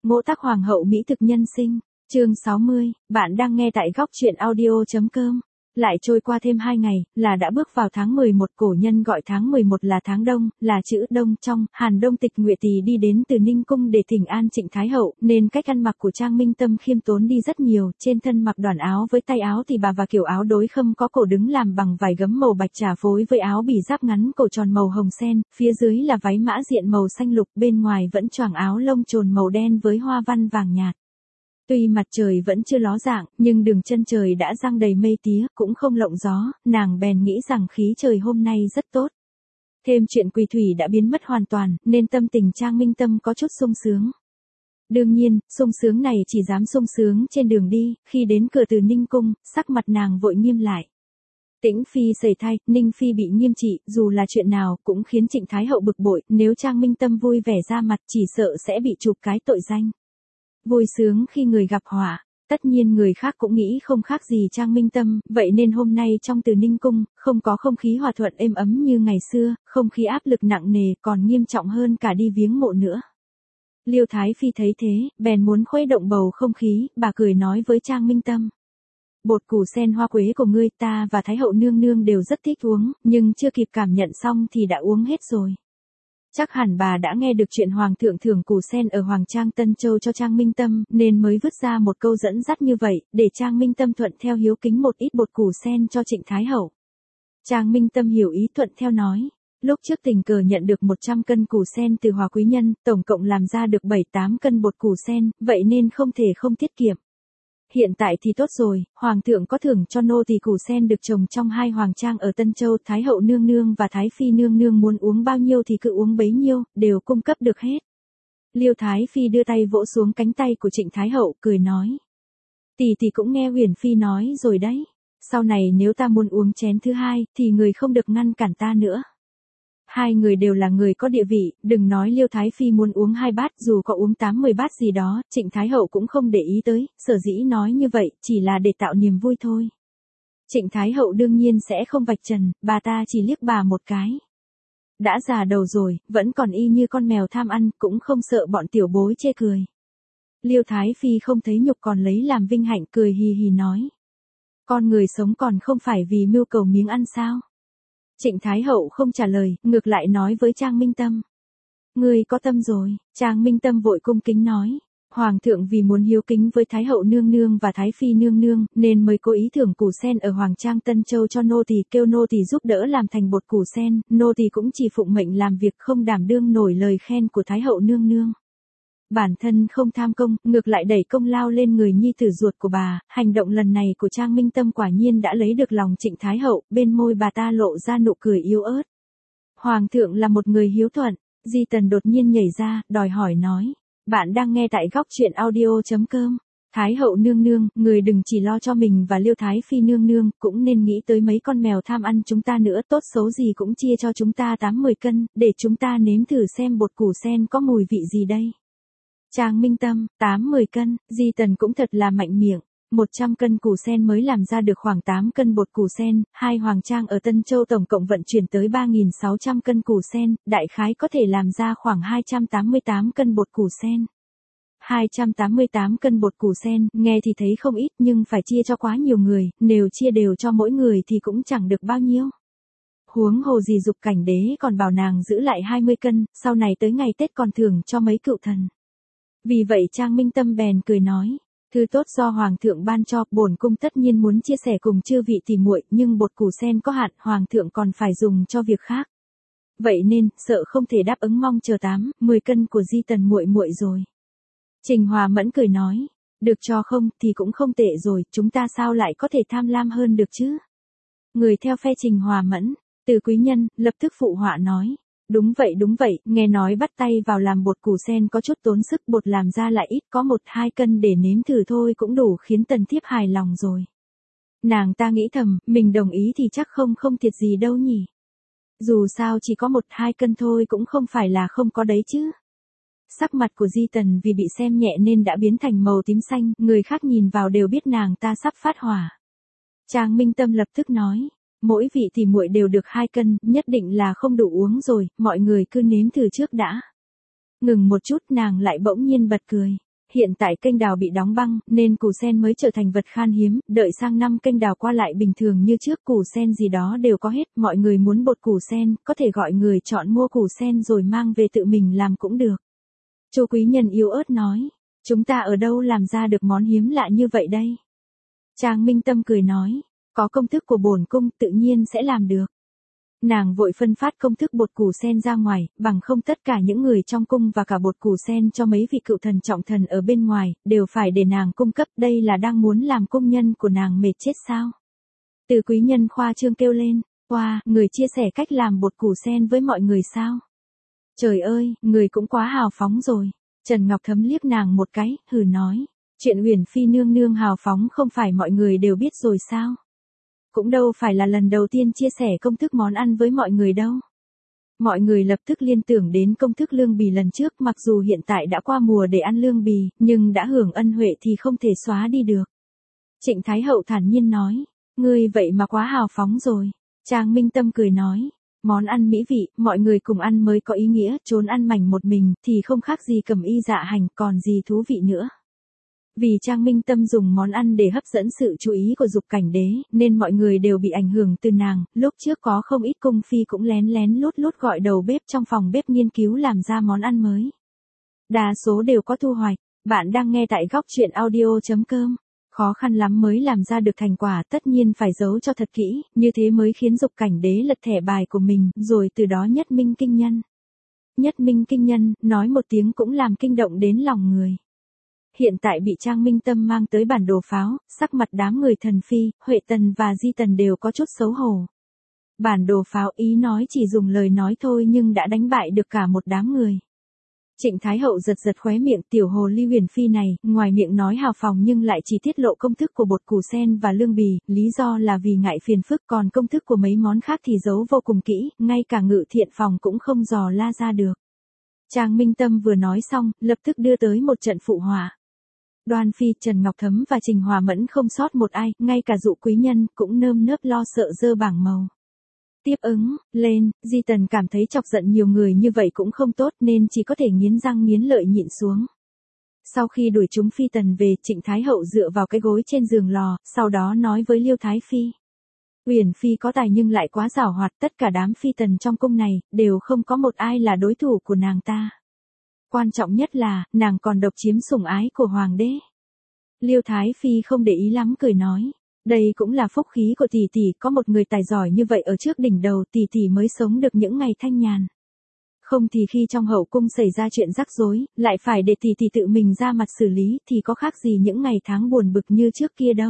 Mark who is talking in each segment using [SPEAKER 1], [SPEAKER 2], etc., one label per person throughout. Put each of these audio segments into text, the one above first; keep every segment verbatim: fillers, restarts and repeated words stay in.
[SPEAKER 1] Ngũ Tắc Hoàng hậu mỹ thực nhân sinh, chương sáu mươi, bạn đang nghe tại góc truyện audio.com. Lại trôi qua thêm hai ngày, là đã bước vào tháng mười một, cổ nhân gọi tháng mười một là tháng đông, là chữ đông trong, Hàn Đông Tịch Nguyệt Tỳ đi đến từ Ninh Cung để thỉnh an Trịnh Thái hậu, nên cách ăn mặc của Trang Minh Tâm khiêm tốn đi rất nhiều, trên thân mặc đoàn áo với tay áo thì bà và kiểu áo đối khâm có cổ đứng làm bằng vải gấm màu bạch trà phối với áo bỉ giáp ngắn cổ tròn màu hồng sen, phía dưới là váy mã diện màu xanh lục, bên ngoài vẫn choàng áo lông trồn màu đen với hoa văn vàng nhạt. Tuy mặt trời vẫn chưa ló dạng, nhưng đường chân trời đã giăng đầy mây tía, cũng không lộng gió, nàng bèn nghĩ rằng khí trời hôm nay rất tốt. Thêm chuyện Quỳ Thủy đã biến mất hoàn toàn, nên tâm tình Trang Minh Tâm có chút sung sướng. Đương nhiên, sung sướng này chỉ dám sung sướng trên đường đi, khi đến cửa từ Ninh Cung, sắc mặt nàng vội nghiêm lại. Tĩnh Phi sẩy thai, Ninh Phi bị nghiêm trị, dù là chuyện nào cũng khiến Trịnh Thái hậu bực bội, nếu Trang Minh Tâm vui vẻ ra mặt chỉ sợ sẽ bị chụp cái tội danh. Vui sướng khi người gặp họa, tất nhiên người khác cũng nghĩ không khác gì Trang Minh Tâm, vậy nên hôm nay trong từ Ninh Cung, không có không khí hòa thuận êm ấm như ngày xưa, không khí áp lực nặng nề còn nghiêm trọng hơn cả đi viếng mộ nữa. Liêu Thái Phi thấy thế, bèn muốn khuấy động bầu không khí, bà cười nói với Trang Minh Tâm. Bột củ sen hoa quế của ngươi ta và Thái hậu nương nương đều rất thích uống, nhưng chưa kịp cảm nhận xong thì đã uống hết rồi. Chắc hẳn bà đã nghe được chuyện Hoàng thượng thưởng củ sen ở Hoàng Trang Tân Châu cho Trang Minh Tâm, nên mới vứt ra một câu dẫn dắt như vậy, để Trang Minh Tâm thuận theo hiếu kính một ít bột củ sen cho Trịnh Thái hậu. Trang Minh Tâm hiểu ý thuận theo nói, lúc trước tình cờ nhận được một trăm cân củ sen từ Hòa quý nhân, tổng cộng làm ra được bảy tám cân bột củ sen, vậy nên không thể không tiết kiệm. Hiện tại thì tốt rồi, Hoàng thượng có thưởng cho nô tỳ củ sen được trồng trong hai hoàng trang ở Tân Châu, Thái hậu nương nương và Thái phi nương nương muốn uống bao nhiêu thì cứ uống bấy nhiêu, đều cung cấp được hết. Liêu Thái Phi đưa tay vỗ xuống cánh tay của Trịnh Thái hậu, cười nói. Tỷ tỷ cũng nghe Huyền Phi nói rồi đấy, sau này nếu ta muốn uống chén thứ hai, thì người không được ngăn cản ta nữa. Hai người đều là người có địa vị, đừng nói Liêu Thái Phi muốn uống hai bát, dù có uống tám mười bát gì đó, Trịnh Thái hậu cũng không để ý tới, sở dĩ nói như vậy, chỉ là để tạo niềm vui thôi. Trịnh Thái hậu đương nhiên sẽ không vạch trần, bà ta chỉ liếc bà một cái. Đã già đầu rồi, vẫn còn y như con mèo tham ăn, cũng không sợ bọn tiểu bối chê cười. Liêu Thái Phi không thấy nhục còn lấy làm vinh hạnh, cười hì hì nói. Con người sống còn không phải vì mưu cầu miếng ăn sao? Trịnh Thái hậu không trả lời, ngược lại nói với Trang Minh Tâm. Ngươi có tâm rồi, Trang Minh Tâm vội cung kính nói. Hoàng thượng vì muốn hiếu kính với Thái hậu nương nương và Thái phi nương nương, nên mới cố ý thưởng củ sen ở Hoàng Trang Tân Châu cho nô tỳ, kêu nô tỳ giúp đỡ làm thành bột củ sen, nô tỳ cũng chỉ phụng mệnh làm việc, không đảm đương nổi lời khen của Thái hậu nương nương. Bản thân không tham công, ngược lại đẩy công lao lên người nhi tử ruột của bà, hành động lần này của Trang Minh Tâm quả nhiên đã lấy được lòng Trịnh Thái hậu, bên môi bà ta lộ ra nụ cười yếu ớt. Hoàng thượng là một người hiếu thuận, Di Tần đột nhiên nhảy ra, đòi hỏi nói, bạn đang nghe tại góc truyện audio.com. Thái hậu nương nương, người đừng chỉ lo cho mình và Liêu Thái Phi nương nương, cũng nên nghĩ tới mấy con mèo tham ăn chúng ta nữa, tốt xấu gì cũng chia cho chúng ta tám mười cân, để chúng ta nếm thử xem bột củ sen có mùi vị gì đây. Trang Minh Tâm, tám mười cân, Di Tần cũng thật là mạnh miệng, một trăm cân củ sen mới làm ra được khoảng tám cân bột củ sen, hai hoàng trang ở Tân Châu tổng cộng vận chuyển tới ba nghìn sáu trăm cân củ sen, đại khái có thể làm ra khoảng hai trăm tám mươi tám cân bột củ sen. hai trăm tám mươi tám cân bột củ sen, nghe thì thấy không ít nhưng phải chia cho quá nhiều người, nếu chia đều cho mỗi người thì cũng chẳng được bao nhiêu. Huống hồ gì Dục Cảnh Đế còn bảo nàng giữ lại hai mươi cân, sau này tới ngày Tết còn thưởng cho mấy cựu thần. Vì vậy Trang Minh Tâm bèn cười nói, thứ tốt do Hoàng thượng ban cho, bổn cung tất nhiên muốn chia sẻ cùng chư vị tỷ muội, nhưng bột củ sen có hạn, Hoàng thượng còn phải dùng cho việc khác. Vậy nên, sợ không thể đáp ứng mong chờ tám, mười cân của Di Tần muội muội rồi. Trình Hòa Mẫn cười nói, được cho không thì cũng không tệ rồi, chúng ta sao lại có thể tham lam hơn được chứ? Người theo phe Trình Hòa Mẫn, Từ Quý Nhân, lập tức phụ họa nói. Đúng vậy đúng vậy, nghe nói bắt tay vào làm bột củ sen có chút tốn sức, bột làm ra lại ít, có một hai cân để nếm thử thôi cũng đủ khiến tần thiếp hài lòng rồi. Nàng ta nghĩ thầm, mình đồng ý thì chắc không không thiệt gì đâu nhỉ. Dù sao chỉ có một hai cân thôi cũng không phải là không có đấy chứ. Sắc mặt của Di Tần vì bị xem nhẹ nên đã biến thành màu tím xanh, người khác nhìn vào đều biết nàng ta sắp phát hỏa. Trang Minh Tâm lập tức nói. Mỗi vị tỷ muội đều được hai cân, nhất định là không đủ uống rồi, mọi người cứ nếm thử trước đã. Ngừng một chút nàng lại bỗng nhiên bật cười. hiện tại kênh đào bị đóng băng, nên củ sen mới trở thành vật khan hiếm, đợi sang năm kênh đào qua lại bình thường như trước củ sen gì đó đều có hết, mọi người muốn bột củ sen, có thể gọi người chọn mua củ sen rồi mang về tự mình làm cũng được. Chu Quý Nhân yếu ớt nói, chúng ta ở đâu làm ra được món hiếm lạ như vậy đây? Trang Minh Tâm cười nói, có công thức của bổn cung tự nhiên sẽ làm được. Nàng vội phân phát công thức bột củ sen ra ngoài, bằng không tất cả những người trong cung và cả bột củ sen cho mấy vị cựu thần trọng thần ở bên ngoài, đều phải để nàng cung cấp, đây là đang muốn làm công nhân của nàng mệt chết sao? Từ Quý Nhân khoa trương kêu lên, wow, người chia sẻ cách làm bột củ sen với mọi người sao? Trời ơi, người cũng quá hào phóng rồi. Trần Ngọc Thấm liếc nàng một cái, hừ nói, chuyện Uyển Phi nương nương hào phóng không phải mọi người đều biết rồi sao? Cũng đâu phải là lần đầu tiên chia sẻ công thức món ăn với mọi người đâu. Mọi người lập tức liên tưởng đến công thức lương bì lần trước, mặc dù hiện tại đã qua mùa để ăn lương bì, nhưng đã hưởng ân huệ thì không thể xóa đi được. Trịnh Thái Hậu thản nhiên nói, ngươi vậy mà quá hào phóng rồi. Trang Minh Tâm cười nói, món ăn mỹ vị, mọi người cùng ăn mới có ý nghĩa, trốn ăn mảnh một mình thì không khác gì cầm y dạ hành, còn gì thú vị nữa. Vì Trang Minh Tâm dùng món ăn để hấp dẫn sự chú ý của Dục Cảnh Đế, nên mọi người đều bị ảnh hưởng từ nàng, lúc trước có không ít cung phi cũng lén lén lút lút gọi đầu bếp trong phòng bếp nghiên cứu làm ra món ăn mới. Đa số đều có thu hoạch, bạn đang nghe tại góc truyện audio chấm com. Khó khăn lắm mới làm ra được thành quả, tất nhiên phải giấu cho thật kỹ, như thế mới khiến Dục Cảnh Đế lật thẻ bài của mình, rồi từ đó nhất minh kinh nhân. Nhất minh kinh nhân, nói một tiếng cũng làm kinh động đến lòng người. Hiện tại bị Trang Minh Tâm mang tới bản đồ pháo, sắc mặt đám người Thần Phi, Huệ Tần và Di Tần đều có chút xấu hổ. Bản đồ pháo ý nói chỉ dùng lời nói thôi nhưng đã đánh bại được cả một đám người. Trịnh Thái Hậu giật giật khóe miệng, tiểu hồ ly Huyền Phi này, ngoài miệng nói hào phóng nhưng lại chỉ tiết lộ công thức của bột củ sen và lương bì, lý do là vì ngại phiền phức, còn công thức của mấy món khác thì giấu vô cùng kỹ, ngay cả Ngự Thiện Phòng cũng không dò la ra được. Trang Minh Tâm vừa nói xong, lập tức đưa tới một trận phụ họa. Đoan Phi, Trần Ngọc Thấm và Trình Hòa Mẫn không sót một ai, ngay cả Dụ Quý Nhân cũng nơm nớp lo sợ dơ bảng màu. Tiếp ứng, lên, Di Tần cảm thấy chọc giận nhiều người như vậy cũng không tốt nên chỉ có thể nghiến răng nghiến lợi nhịn xuống. Sau khi đuổi chúng Phi Tần về, Trịnh Thái Hậu dựa vào cái gối trên giường lò, sau đó nói với Liêu Thái Phi. Uyển Phi có tài nhưng lại quá giảo hoạt, tất cả đám Phi Tần trong cung này, đều không có một ai là đối thủ của nàng ta. Quan trọng nhất là, nàng còn độc chiếm sủng ái của Hoàng đế. Liêu Thái Phi không để ý lắm cười nói. Đây cũng là phúc khí của tỷ tỷ, có một người tài giỏi như vậy ở trước đỉnh đầu tỷ tỷ mới sống được những ngày thanh nhàn. Không thì khi trong hậu cung xảy ra chuyện rắc rối, lại phải để tỷ tỷ tự mình ra mặt xử lý thì có khác gì những ngày tháng buồn bực như trước kia đâu.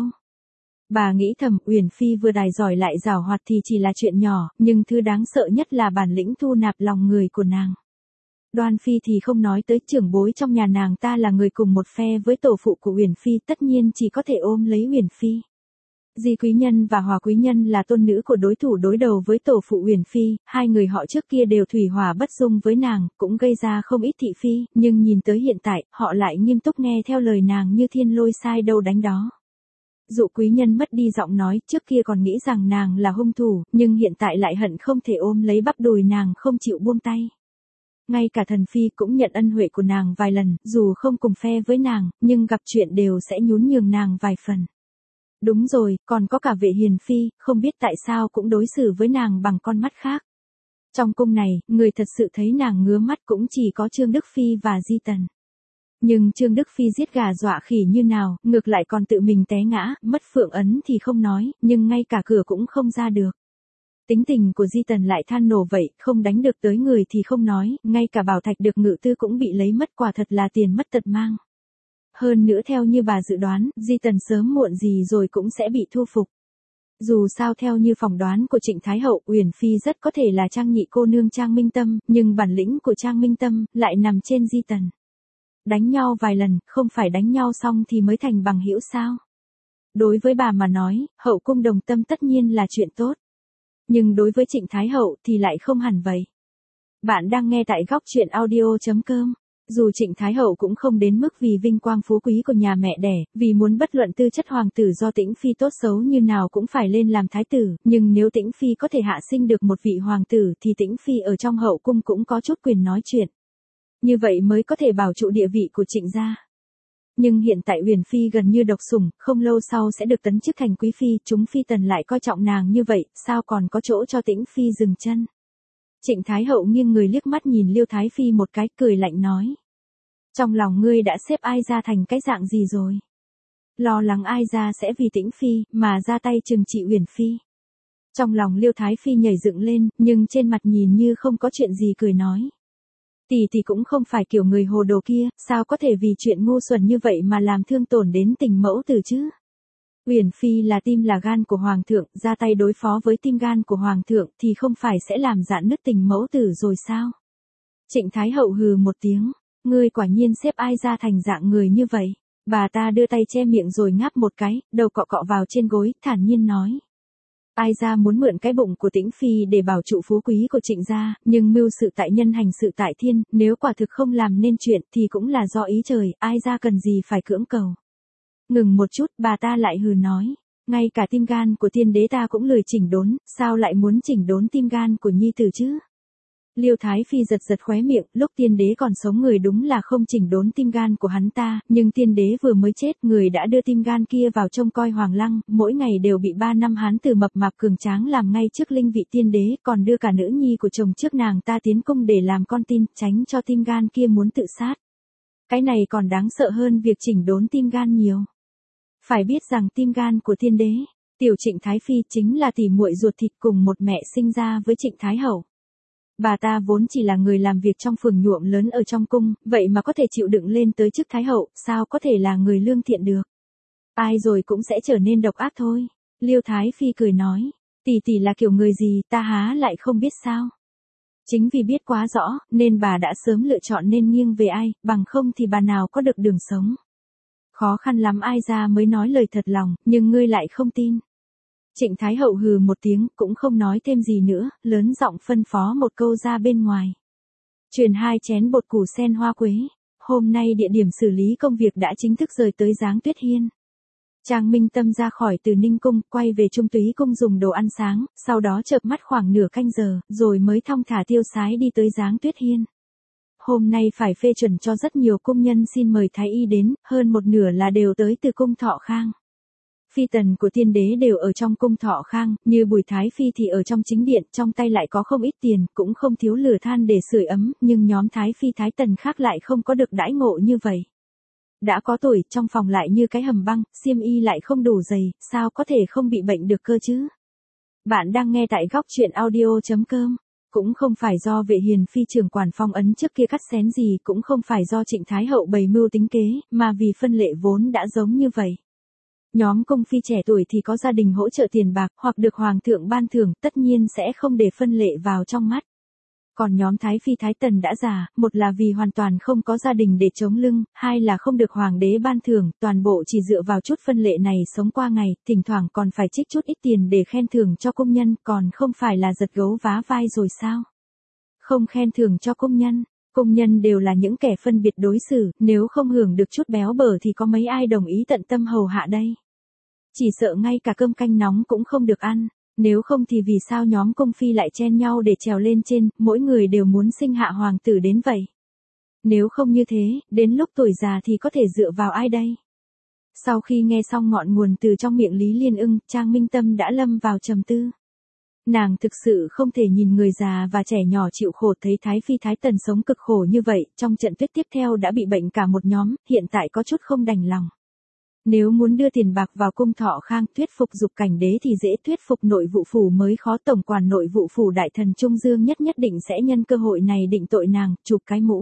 [SPEAKER 1] Bà nghĩ thầm, Uyển Phi vừa tài giỏi lại giảo hoạt thì chỉ là chuyện nhỏ, nhưng thứ đáng sợ nhất là bản lĩnh thu nạp lòng người của nàng. Đoan Phi thì không nói tới, trưởng bối trong nhà nàng ta là người cùng một phe với tổ phụ của Uyển Phi, tất nhiên chỉ có thể ôm lấy Uyển Phi. Di Quý Nhân và Hòa Quý Nhân là tôn nữ của đối thủ đối đầu với tổ phụ Uyển Phi, hai người họ trước kia đều thủy hỏa bất dung với nàng, cũng gây ra không ít thị phi, nhưng nhìn tới hiện tại, họ lại nghiêm túc nghe theo lời nàng như thiên lôi sai đâu đánh đó. Dụ Quý Nhân mất đi giọng nói, trước kia còn nghĩ rằng nàng là hung thủ, nhưng hiện tại lại hận không thể ôm lấy bắp đùi nàng không chịu buông tay. Ngay cả Thần Phi cũng nhận ân huệ của nàng vài lần, dù không cùng phe với nàng, nhưng gặp chuyện đều sẽ nhún nhường nàng vài phần. Đúng rồi, còn có cả Vệ Hiền Phi, không biết tại sao cũng đối xử với nàng bằng con mắt khác. Trong cung này, người thật sự thấy nàng ngứa mắt cũng chỉ có Trương Đức Phi và Di Tần. Nhưng Trương Đức Phi giết gà dọa khỉ như nào, ngược lại còn tự mình té ngã, mất phượng ấn thì không nói, nhưng ngay cả cửa cũng không ra được. Tính tình của Di Tần lại than nổ vậy, không đánh được tới người thì không nói, ngay cả bảo thạch được ngự tư cũng bị lấy mất, quả thật là tiền mất tật mang. Hơn nữa theo như bà dự đoán, Di Tần sớm muộn gì rồi cũng sẽ bị thu phục. Dù sao theo như phỏng đoán của Trịnh Thái Hậu, Uyển Phi rất có thể là Trang nhị cô nương Trang Minh Tâm, nhưng bản lĩnh của Trang Minh Tâm lại nằm trên Di Tần. Đánh nhau vài lần, không phải đánh nhau xong thì mới thành bằng hữu sao? Đối với bà mà nói, hậu cung đồng tâm tất nhiên là chuyện tốt. Nhưng đối với Trịnh Thái Hậu thì lại không hẳn vậy. Bạn đang nghe tại góc truyện audio chấm com. Dù Trịnh Thái Hậu cũng không đến mức vì vinh quang phú quý của nhà mẹ đẻ, vì muốn bất luận tư chất hoàng tử do Tĩnh Phi tốt xấu như nào cũng phải lên làm thái tử, nhưng nếu Tĩnh Phi có thể hạ sinh được một vị hoàng tử thì Tĩnh Phi ở trong hậu cung cũng có chút quyền nói chuyện. Như vậy mới có thể bảo trụ địa vị của Trịnh gia. Nhưng hiện tại Uyển Phi gần như độc sủng, không lâu sau sẽ được tấn chức thành quý phi, chúng phi tần lại coi trọng nàng như vậy, sao còn có chỗ cho Tĩnh Phi dừng chân. Trịnh Thái Hậu nghiêng người liếc mắt nhìn Liêu Thái Phi một cái, cười lạnh nói. Trong lòng ngươi đã xếp ai ra thành cái dạng gì rồi? Lo lắng ai ra sẽ vì Tĩnh Phi, mà ra tay trừng trị Uyển Phi. Trong lòng Liêu Thái Phi nhảy dựng lên, nhưng trên mặt nhìn như không có chuyện gì cười nói. Tỷ tỷ cũng không phải kiểu người hồ đồ kia, sao có thể vì chuyện ngu xuẩn như vậy mà làm thương tổn đến tình mẫu tử chứ? Uyển Phi là tim là gan của Hoàng thượng, ra tay đối phó với tim gan của Hoàng thượng thì không phải sẽ làm rạn nứt tình mẫu tử rồi sao? Trịnh Thái Hậu hừ một tiếng, ngươi quả nhiên xếp ai ra thành dạng người như vậy. Bà ta đưa tay che miệng rồi ngáp một cái, đầu cọ cọ vào trên gối, thản nhiên nói. Ai ra muốn mượn cái bụng của Tĩnh Phi để bảo trụ phú quý của Trịnh gia, nhưng mưu sự tại nhân hành sự tại thiên, nếu quả thực không làm nên chuyện thì cũng là do ý trời, ai ra cần gì phải cưỡng cầu. Ngừng một chút, bà ta lại hừ nói, ngay cả tim gan của tiên đế ta cũng lười chỉnh đốn, sao lại muốn chỉnh đốn tim gan của nhi tử chứ? Liêu Thái Phi giật giật khóe miệng, lúc tiên đế còn sống người đúng là không chỉnh đốn tim gan của hắn ta, nhưng tiên đế vừa mới chết, người đã đưa tim gan kia vào trông coi Hoàng Lăng, mỗi ngày đều bị ba năm hán tử mập mạp cường tráng làm ngay trước linh vị tiên đế, còn đưa cả nữ nhi của chồng trước nàng ta tiến cung để làm con tin, tránh cho tim gan kia muốn tự sát. Cái này còn đáng sợ hơn việc chỉnh đốn tim gan nhiều. Phải biết rằng tim gan của tiên đế, tiểu Trịnh Thái Phi chính là tỷ muội ruột thịt cùng một mẹ sinh ra với Trịnh Thái Hậu. Bà ta vốn chỉ là người làm việc trong phường nhuộm lớn ở trong cung, vậy mà có thể chịu đựng lên tới chức Thái Hậu, sao có thể là người lương thiện được. Ai rồi cũng sẽ trở nên độc ác thôi. Liêu Thái Phi cười nói, tỷ tỷ là kiểu người gì ta há lại không biết sao. Chính vì biết quá rõ, nên bà đã sớm lựa chọn nên nghiêng về ai, bằng không thì bà nào có được đường sống. Khó khăn lắm ai ra mới nói lời thật lòng, nhưng ngươi lại không tin. Trịnh Thái Hậu hừ một tiếng, cũng không nói thêm gì nữa, lớn giọng phân phó một câu ra bên ngoài. Truyền hai chén bột củ sen hoa quế. Hôm nay địa điểm xử lý công việc đã chính thức rời tới Giáng Tuyết Hiên. Trang Minh Tâm ra khỏi Từ Ninh Cung, quay về Trung Túy Cung dùng đồ ăn sáng, sau đó chợp mắt khoảng nửa canh giờ, rồi mới thong thả tiêu sái đi tới Giáng Tuyết Hiên. Hôm nay phải phê chuẩn cho rất nhiều cung nhân xin mời Thái Y đến, hơn một nửa là đều tới từ cung Thọ Khang. Phi tần của tiên đế đều ở trong cung Thọ Khang, như Bùi Thái Phi thì ở trong chính điện, trong tay lại có không ít tiền, cũng không thiếu lửa than để sưởi ấm, nhưng nhóm Thái Phi Thái tần khác lại không có được đãi ngộ như vậy. Đã có tuổi, trong phòng lại như cái hầm băng, xiêm y lại không đủ dày, sao có thể không bị bệnh được cơ chứ? Bạn đang nghe tại góc truyện audio chấm com. Cũng không phải do Vệ Hiền Phi trưởng quản phong ấn trước kia cắt xén gì, cũng không phải do Trịnh Thái Hậu bày mưu tính kế, mà vì phân lệ vốn đã giống như vậy. Nhóm cung phi trẻ tuổi thì có gia đình hỗ trợ tiền bạc, hoặc được Hoàng thượng ban thưởng, tất nhiên sẽ không để phân lệ vào trong mắt. Còn nhóm Thái Phi Thái Tần đã già, một là vì hoàn toàn không có gia đình để chống lưng, hai là không được Hoàng đế ban thưởng, toàn bộ chỉ dựa vào chút phân lệ này sống qua ngày, thỉnh thoảng còn phải trích chút ít tiền để khen thưởng cho công nhân, còn không phải là giật gấu vá vai rồi sao? Không khen thưởng cho công nhân, công nhân đều là những kẻ phân biệt đối xử, nếu không hưởng được chút béo bở thì có mấy ai đồng ý tận tâm hầu hạ đây? Chỉ sợ ngay cả cơm canh nóng cũng không được ăn. Nếu không thì vì sao nhóm cung phi lại chen nhau để trèo lên trên, mỗi người đều muốn sinh hạ hoàng tử đến vậy? Nếu không như thế, đến lúc tuổi già thì có thể dựa vào ai đây? Sau khi nghe xong ngọn nguồn từ trong miệng Lý Liên Ưng, Trang Minh Tâm đã lâm vào trầm tư. Nàng thực sự không thể nhìn người già và trẻ nhỏ chịu khổ, thấy Thái Phi Thái Tần sống cực khổ như vậy, trong trận tuyết tiếp theo đã bị bệnh cả một nhóm, hiện tại có chút không đành lòng. Nếu muốn đưa tiền bạc vào cung Thọ Khang thuyết phục Dục Cảnh Đế thì dễ, thuyết phục nội vụ phủ mới khó. Tổng quản nội vụ phủ đại thần Trung Dương nhất nhất định sẽ nhân cơ hội này định tội nàng, chụp cái mũ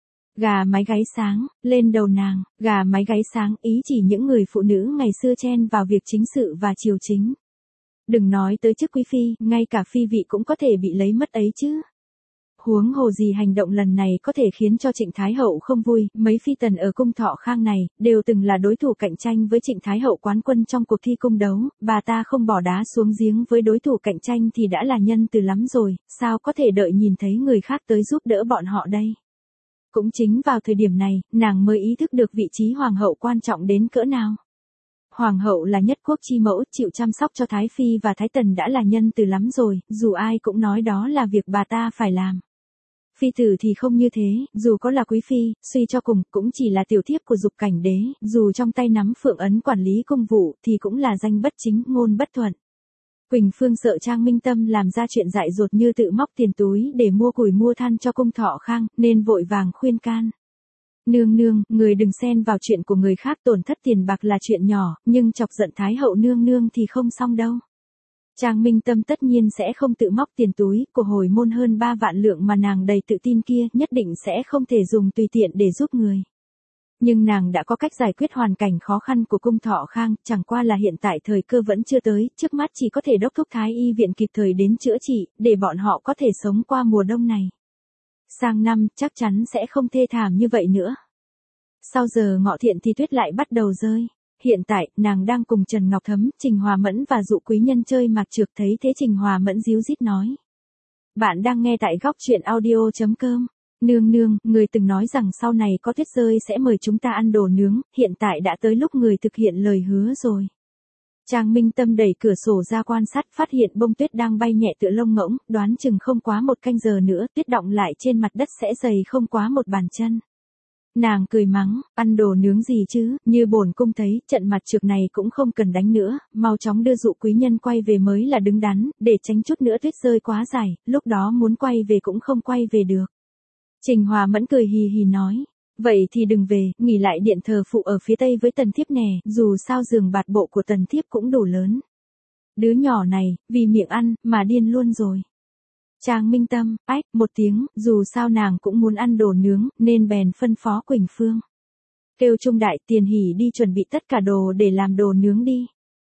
[SPEAKER 1] gà mái gáy sáng lên đầu nàng. Gà mái gáy sáng ý chỉ những người phụ nữ ngày xưa chen vào việc chính sự và triều chính. Đừng nói tới chức quý phi, ngay cả phi vị cũng có thể bị lấy mất ấy chứ. Huống hồ gì hành động lần này có thể khiến cho Trịnh Thái Hậu không vui, mấy phi tần ở cung Thọ Khang này, đều từng là đối thủ cạnh tranh với Trịnh Thái Hậu quán quân trong cuộc thi cung đấu, bà ta không bỏ đá xuống giếng với đối thủ cạnh tranh thì đã là nhân từ lắm rồi, sao có thể đợi nhìn thấy người khác tới giúp đỡ bọn họ đây. Cũng chính vào thời điểm này, nàng mới ý thức được vị trí hoàng hậu quan trọng đến cỡ nào. Hoàng hậu là nhất quốc chi mẫu, chịu chăm sóc cho Thái Phi và Thái Tần đã là nhân từ lắm rồi, dù ai cũng nói đó là việc bà ta phải làm. Phi tử thì không như thế, dù có là quý phi, suy cho cùng, cũng chỉ là tiểu thiếp của Dục Cảnh Đế, dù trong tay nắm phượng ấn quản lý công vụ, thì cũng là danh bất chính, ngôn bất thuận. Quỳnh Phương sợ Trang Minh Tâm làm ra chuyện dại dột như tự móc tiền túi để mua củi mua than cho cung Thọ Khang, nên vội vàng khuyên can. Nương nương, người đừng xen vào chuyện của người khác, tổn thất tiền bạc là chuyện nhỏ, nhưng chọc giận Thái hậu nương nương thì không xong đâu. Trang Minh Tâm tất nhiên sẽ không tự móc tiền túi của hồi môn hơn ba vạn lượng mà nàng đầy tự tin kia, nhất định sẽ không thể dùng tùy tiện để giúp người. Nhưng nàng đã có cách giải quyết hoàn cảnh khó khăn của cung Thọ Khang, chẳng qua là hiện tại thời cơ vẫn chưa tới, trước mắt chỉ có thể đốc thúc Thái y viện kịp thời đến chữa trị, để bọn họ có thể sống qua mùa đông này. Sang năm, chắc chắn sẽ không thê thảm như vậy nữa. Sau giờ ngọ thiện thì tuyết lại bắt đầu rơi. Hiện tại, nàng đang cùng Trần Ngọc Thấm, Trình Hòa Mẫn và Dụ Quý Nhân chơi mạc trược, thấy thế Trình Hòa Mẫn díu dít nói. Bạn đang nghe tại góc truyện audio chấm com. Nương nương, người từng nói rằng sau này có tuyết rơi sẽ mời chúng ta ăn đồ nướng, hiện tại đã tới lúc người thực hiện lời hứa rồi. Trang Minh Tâm đẩy cửa sổ ra quan sát, phát hiện bông tuyết đang bay nhẹ tựa lông ngỗng, đoán chừng không quá một canh giờ nữa, tuyết đọng lại trên mặt đất sẽ dày không quá một bàn chân. Nàng cười mắng, ăn đồ nướng gì chứ, như bổn cung thấy, trận mặt trược này cũng không cần đánh nữa, mau chóng đưa Dụ Quý Nhân quay về mới là đứng đắn, để tránh chút nữa tuyết rơi quá dài, lúc đó muốn quay về cũng không quay về được. Trình Hòa Mẫn cười hì hì nói, vậy thì đừng về, nghỉ lại điện thờ phụ ở phía tây với tần thiếp nè, dù sao giường bạt bộ của tần thiếp cũng đủ lớn. Đứa nhỏ này, vì miệng ăn, mà điên luôn rồi. Trang Minh Tâm, ách, một tiếng, dù sao nàng cũng muốn ăn đồ nướng, nên bèn phân phó Quỳnh Phương. Kêu Trung Đại Tiền Hỉ đi chuẩn bị tất cả đồ để làm đồ nướng đi.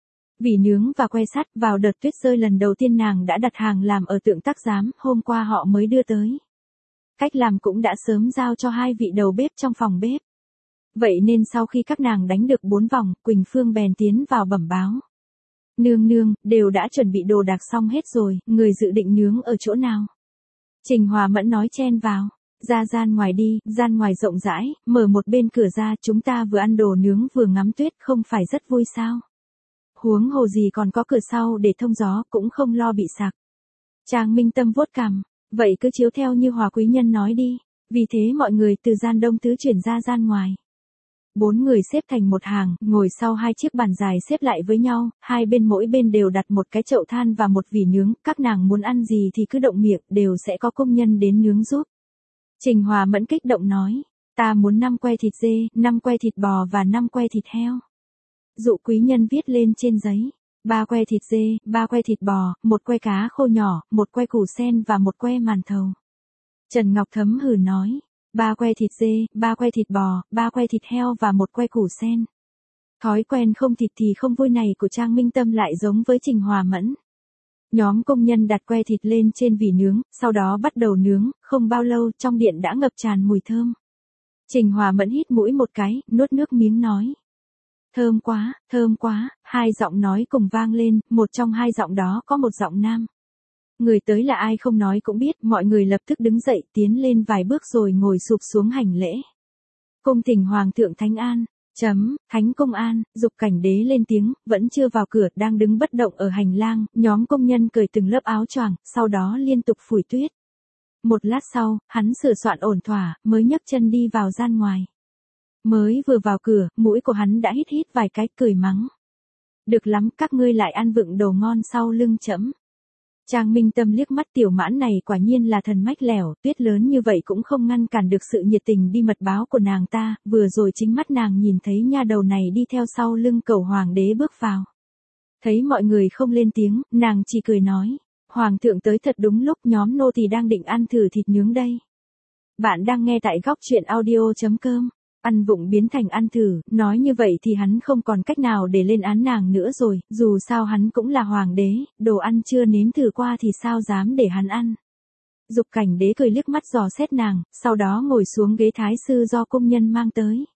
[SPEAKER 1] Vì nướng và que sắt, vào đợt tuyết rơi lần đầu tiên nàng đã đặt hàng làm ở Tượng Tác Giám, hôm qua họ mới đưa tới. Cách làm cũng đã sớm giao cho hai vị đầu bếp trong phòng bếp. Vậy nên sau khi các nàng đánh được bốn vòng, Quỳnh Phương bèn tiến vào bẩm báo. Nương nương, đều đã chuẩn bị đồ đạc xong hết rồi, người dự định nướng ở chỗ nào? Trình Hòa Mẫn nói chen vào. Ra gian ngoài đi, gian ngoài rộng rãi, mở một bên cửa ra, chúng ta vừa ăn đồ nướng vừa ngắm tuyết, không phải rất vui sao? Huống hồ gì còn có cửa sau để thông gió, cũng không lo bị sặc. Trang Minh Tâm vuốt cằm, vậy cứ chiếu theo như Hòa Quý Nhân nói đi. Vì thế mọi người từ gian đông tứ chuyển ra gian ngoài. Bốn người xếp thành một hàng, ngồi sau hai chiếc bàn dài xếp lại với nhau, hai bên mỗi bên đều đặt một cái chậu than và một vỉ nướng, các nàng muốn ăn gì thì cứ động miệng, đều sẽ có công nhân đến nướng giúp. Trình Hòa Mẫn kích động nói, ta muốn năm que thịt dê, năm que thịt bò và năm que thịt heo. Dụ Quý Nhân viết lên trên giấy, ba que thịt dê, ba que thịt bò, một que cá khô nhỏ, một que củ sen và một que màn thầu. Trần Ngọc Thấm hừ nói, ba que thịt dê, ba que thịt bò, ba que thịt heo và một que củ sen. Thói quen không thịt thì không vui này của Trang Minh Tâm lại giống với Trình Hòa Mẫn. Nhóm công nhân đặt que thịt lên trên vỉ nướng, sau đó bắt đầu nướng, không bao lâu trong điện đã ngập tràn mùi thơm. Trình Hòa Mẫn hít mũi một cái, nuốt nước miếng nói. Thơm quá, thơm quá, hai giọng nói cùng vang lên, một trong hai giọng đó có một giọng nam. Người tới là ai không nói cũng biết, mọi người lập tức đứng dậy tiến lên vài bước rồi ngồi sụp xuống hành lễ. Cung thỉnh Hoàng thượng Thánh An, chấm, Thánh Công An, Dục Cảnh Đế lên tiếng, vẫn chưa vào cửa, đang đứng bất động ở hành lang, nhóm công nhân cởi từng lớp áo choàng, sau đó liên tục phủi tuyết. Một lát sau, hắn sửa soạn ổn thỏa, mới nhấc chân đi vào gian ngoài. Mới vừa vào cửa, mũi của hắn đã hít hít vài cái, cười mắng. Được lắm, các ngươi lại ăn vựng đồ ngon sau lưng trẫm. Trang Minh Tâm liếc mắt tiểu mãn này quả nhiên là thần mách lẻo, tuyết lớn như vậy cũng không ngăn cản được sự nhiệt tình đi mật báo của nàng ta, vừa rồi chính mắt nàng nhìn thấy nha đầu này đi theo sau lưng cẩu hoàng đế bước vào. Thấy mọi người không lên tiếng, nàng chỉ cười nói, Hoàng thượng tới thật đúng lúc, nhóm nô tỳ đang định ăn thử thịt nướng đây. Bạn đang nghe tại góc truyện audio chấm com. Ăn vụng biến thành ăn thử, nói như vậy thì hắn không còn cách nào để lên án nàng nữa rồi, dù sao hắn cũng là hoàng đế, đồ ăn chưa nếm thử qua thì sao dám để hắn ăn. Dục Cảnh Đế cười liếc mắt dò xét nàng, sau đó ngồi xuống ghế thái sư do công nhân mang tới.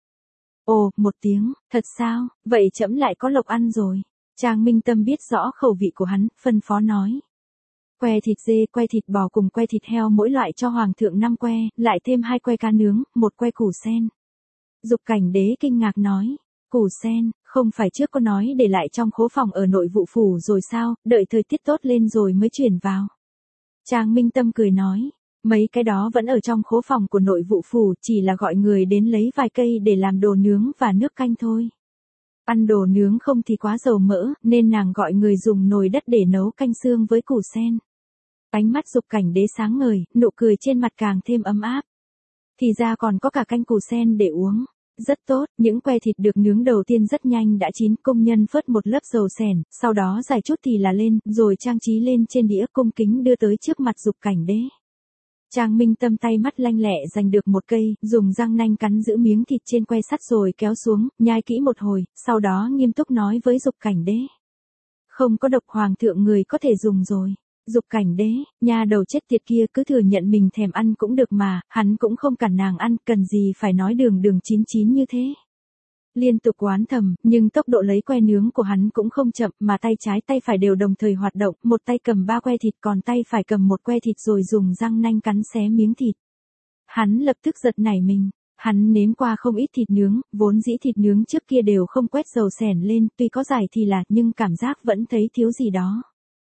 [SPEAKER 1] Ồ, một tiếng, thật sao, vậy trẫm lại có lộc ăn rồi. Trang Minh Tâm biết rõ khẩu vị của hắn, phân phó nói. Que thịt dê, que thịt bò cùng que thịt heo mỗi loại cho hoàng thượng năm que, lại thêm hai que cá nướng, một que củ sen. Dục Cảnh Đế kinh ngạc nói, củ sen, không phải trước có nói để lại trong khố phòng ở nội vụ phủ rồi sao, đợi thời tiết tốt lên rồi mới chuyển vào. Trang Minh Tâm cười nói, Mấy cái đó vẫn ở trong khố phòng của nội vụ phủ, chỉ là gọi người đến lấy vài cây để làm đồ nướng và nước canh thôi. Ăn đồ nướng không thì quá dầu mỡ, nên nàng gọi người dùng nồi đất để nấu canh xương với củ sen. Ánh mắt Dục Cảnh Đế sáng ngời, nụ cười trên mặt càng thêm ấm áp. Thì ra còn có cả canh củ sen để uống. Rất tốt, những que thịt được nướng đầu tiên rất nhanh đã chín, công nhân phớt một lớp dầu sèn, sau đó rải chút thì là lên, rồi trang trí lên trên đĩa, cung kính đưa tới trước mặt Dục Cảnh Đế. Trang Minh Tâm tay mắt lanh lẹ giành được một cây, dùng răng nanh cắn giữ miếng thịt trên que sắt rồi kéo xuống, nhai kỹ một hồi, sau đó nghiêm túc nói với Dục Cảnh Đế. Không có độc, hoàng thượng người có thể dùng rồi. Dục Cảnh Đế, nha đầu chết tiệt kia cứ thừa nhận mình thèm ăn cũng được mà, hắn cũng không cản nàng ăn, cần gì phải nói đường đường chín chín như thế. Liên tục oán thầm, nhưng tốc độ lấy que nướng của hắn cũng không chậm, mà tay trái tay phải đều đồng thời hoạt động, một tay cầm ba que thịt còn tay phải cầm một que thịt rồi dùng răng nanh cắn xé miếng thịt. Hắn lập tức giật nảy mình. Hắn nếm qua không ít thịt nướng, vốn dĩ thịt nướng trước kia đều không quét dầu sèn lên, tuy có giải thì là, nhưng cảm giác vẫn thấy thiếu gì đó.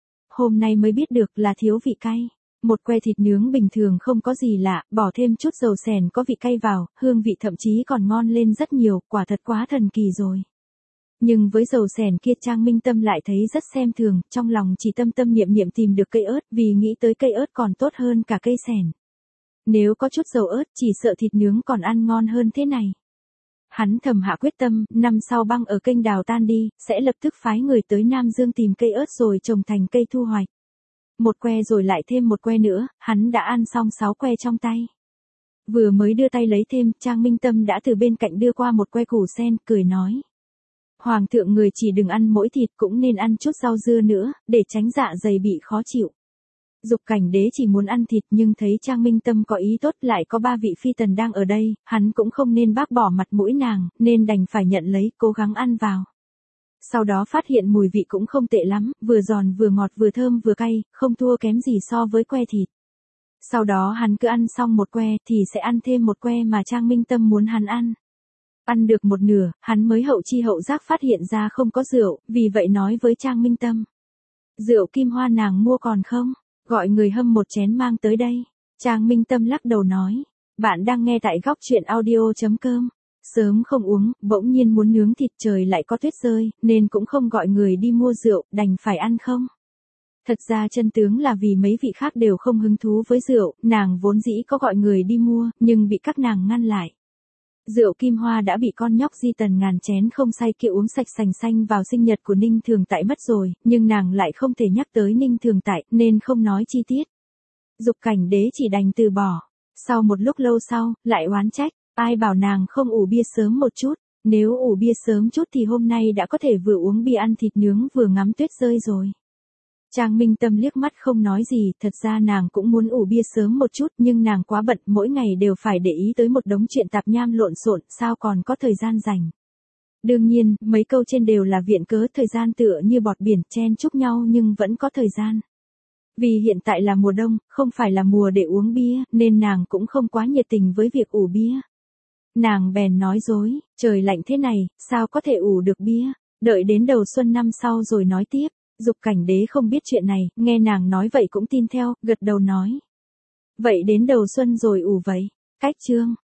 [SPEAKER 1] Hôm nay mới biết được là thiếu vị cay. Một que thịt nướng bình thường không có gì lạ, bỏ thêm chút dầu sèn có vị cay vào, hương vị thậm chí còn ngon lên rất nhiều, quả thật quá thần kỳ rồi. Nhưng với dầu sèn kia Trang Minh Tâm lại thấy rất xem thường, trong lòng chỉ tâm tâm niệm niệm tìm được cây ớt, vì nghĩ tới cây ớt còn tốt hơn cả cây sèn. Nếu có chút dầu ớt chỉ sợ thịt nướng còn ăn ngon hơn thế này. Hắn thầm hạ quyết tâm, năm sau băng ở kênh đào tan đi, sẽ lập tức phái người tới Nam Dương tìm cây ớt rồi trồng thành cây thu hoạch. Một que rồi lại thêm một que nữa, hắn đã ăn xong sáu que trong tay. Vừa mới đưa tay lấy thêm, Trang Minh Tâm đã từ bên cạnh đưa qua một que củ sen, cười nói. Hoàng thượng người chỉ đừng ăn mỗi thịt cũng nên ăn chút rau dưa nữa, để tránh dạ dày bị khó chịu. Dục Cảnh Đế chỉ muốn ăn thịt nhưng thấy Trang Minh Tâm có ý tốt, lại có ba vị phi tần đang ở đây, hắn cũng không nên bác bỏ mặt mũi nàng, nên đành phải nhận lấy, cố gắng ăn vào. Sau đó phát hiện mùi vị cũng không tệ lắm, vừa giòn vừa ngọt vừa thơm vừa cay, không thua kém gì so với que thịt. Sau đó hắn cứ ăn xong một que thì sẽ ăn thêm một que mà Trang Minh Tâm muốn hắn ăn. Ăn được một nửa, hắn mới hậu chi hậu giác phát hiện ra không có rượu, vì vậy nói với Trang Minh Tâm. Rượu Kim Hoa nàng mua còn không? Gọi người hâm một chén mang tới đây. Trang Minh Tâm lắc đầu nói. Bạn đang nghe tại góc truyện audio chấm com. Sớm không uống, bỗng nhiên muốn nướng thịt, trời lại có tuyết rơi, nên cũng không gọi người đi mua rượu, đành phải ăn không. Thật ra chân tướng là vì mấy vị khác đều không hứng thú với rượu, nàng vốn dĩ có gọi người đi mua, nhưng bị các nàng ngăn lại. Rượu Kim Hoa đã bị con nhóc Di Tần ngàn chén không say kia uống sạch sành xanh vào sinh nhật của Ninh Thường Tại mất rồi, nhưng nàng lại không thể nhắc tới Ninh Thường Tại, nên không nói chi tiết. Dục Cảnh Đế chỉ đành từ bỏ. Sau một lúc lâu sau, lại oán trách, ai bảo nàng không ủ bia sớm một chút, nếu ủ bia sớm chút thì hôm nay đã có thể vừa uống bia ăn thịt nướng vừa ngắm tuyết rơi rồi. Trang Minh Tâm liếc mắt không nói gì, thật ra nàng cũng muốn ủ bia sớm một chút, nhưng nàng quá bận, mỗi ngày đều phải để ý tới một đống chuyện tạp nham lộn xộn, sao còn có thời gian rảnh. Đương nhiên, mấy câu trên đều là viện cớ, thời gian tựa như bọt biển, chen chúc nhau nhưng vẫn có thời gian. Vì hiện tại là mùa đông, không phải là mùa để uống bia, nên nàng cũng không quá nhiệt tình với việc ủ bia. Nàng bèn nói dối, trời lạnh thế này, sao có thể ủ được bia, đợi đến đầu xuân năm sau rồi nói tiếp. Dục Cảnh Đế không biết chuyện này, nghe nàng nói vậy cũng tin theo, gật đầu nói. Vậy đến đầu xuân rồi ủ vậy. Cách chương.